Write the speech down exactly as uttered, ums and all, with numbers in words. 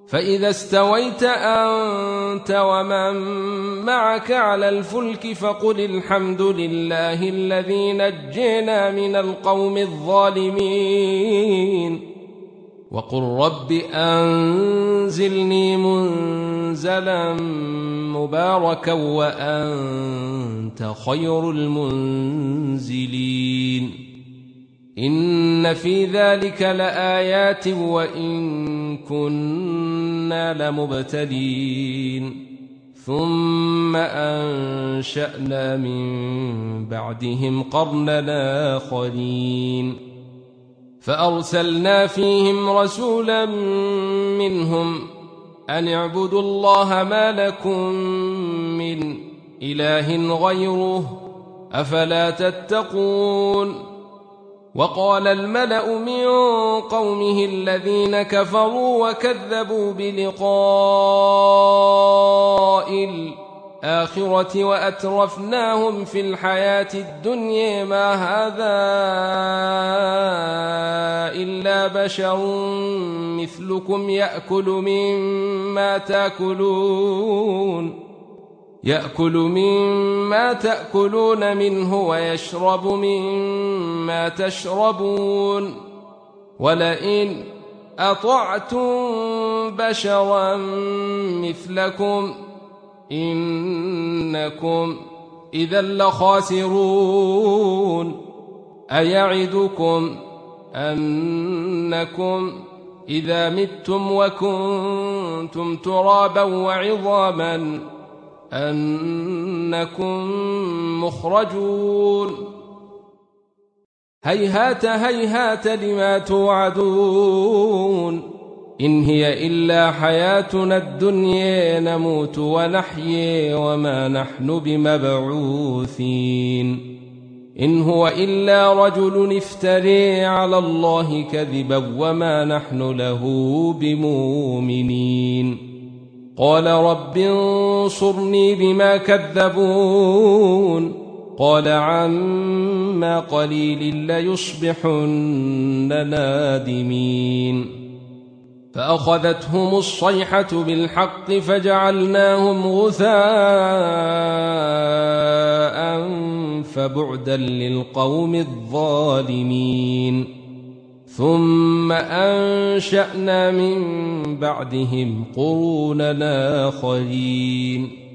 فإذا استويت أنت ومن معك على الفلك فقل الحمد لله الذي نجينا من القوم الظالمين وقل رب أنزلني منزلا مباركا وأنت خير المنزلين إن في ذلك لآيات وإن كنا لمبتلين ثم أنشأنا من بعدهم قرننا آخرين فأرسلنا فيهم رسولا منهم أن اعبدوا الله ما لكم من إله غيره أفلا تتقون وقال الملأ من قومه الذين كفروا وكذبوا بلقاء الآخرة وأترفناهم في الحياة الدنيا ما هذا إلا بشر مثلكم يأكل مما تأكلون يأكل مما تأكلون منه ويشرب مما تشربون ولئن أطعتم بشرا مثلكم إنكم إذا لخاسرون أيعدكم أنكم إذا متم وكنتم ترابا وعظاما أنكم مخرجون هيهات هيهات لما توعدون إن هي إلا حياتنا الدنيا نموت ونحيي وما نحن بمبعوثين إن هو إلا رجل افتري على الله كذبا وما نحن له بمؤمنين قال رب انصرني بما كذبون قال عما قليل ليصبحن نادمين فأخذتهم الصيحة بالحق فجعلناهم غثاء فبعدا للقوم الظالمين ثم أنشأنا من بعدهم قرونا آخرين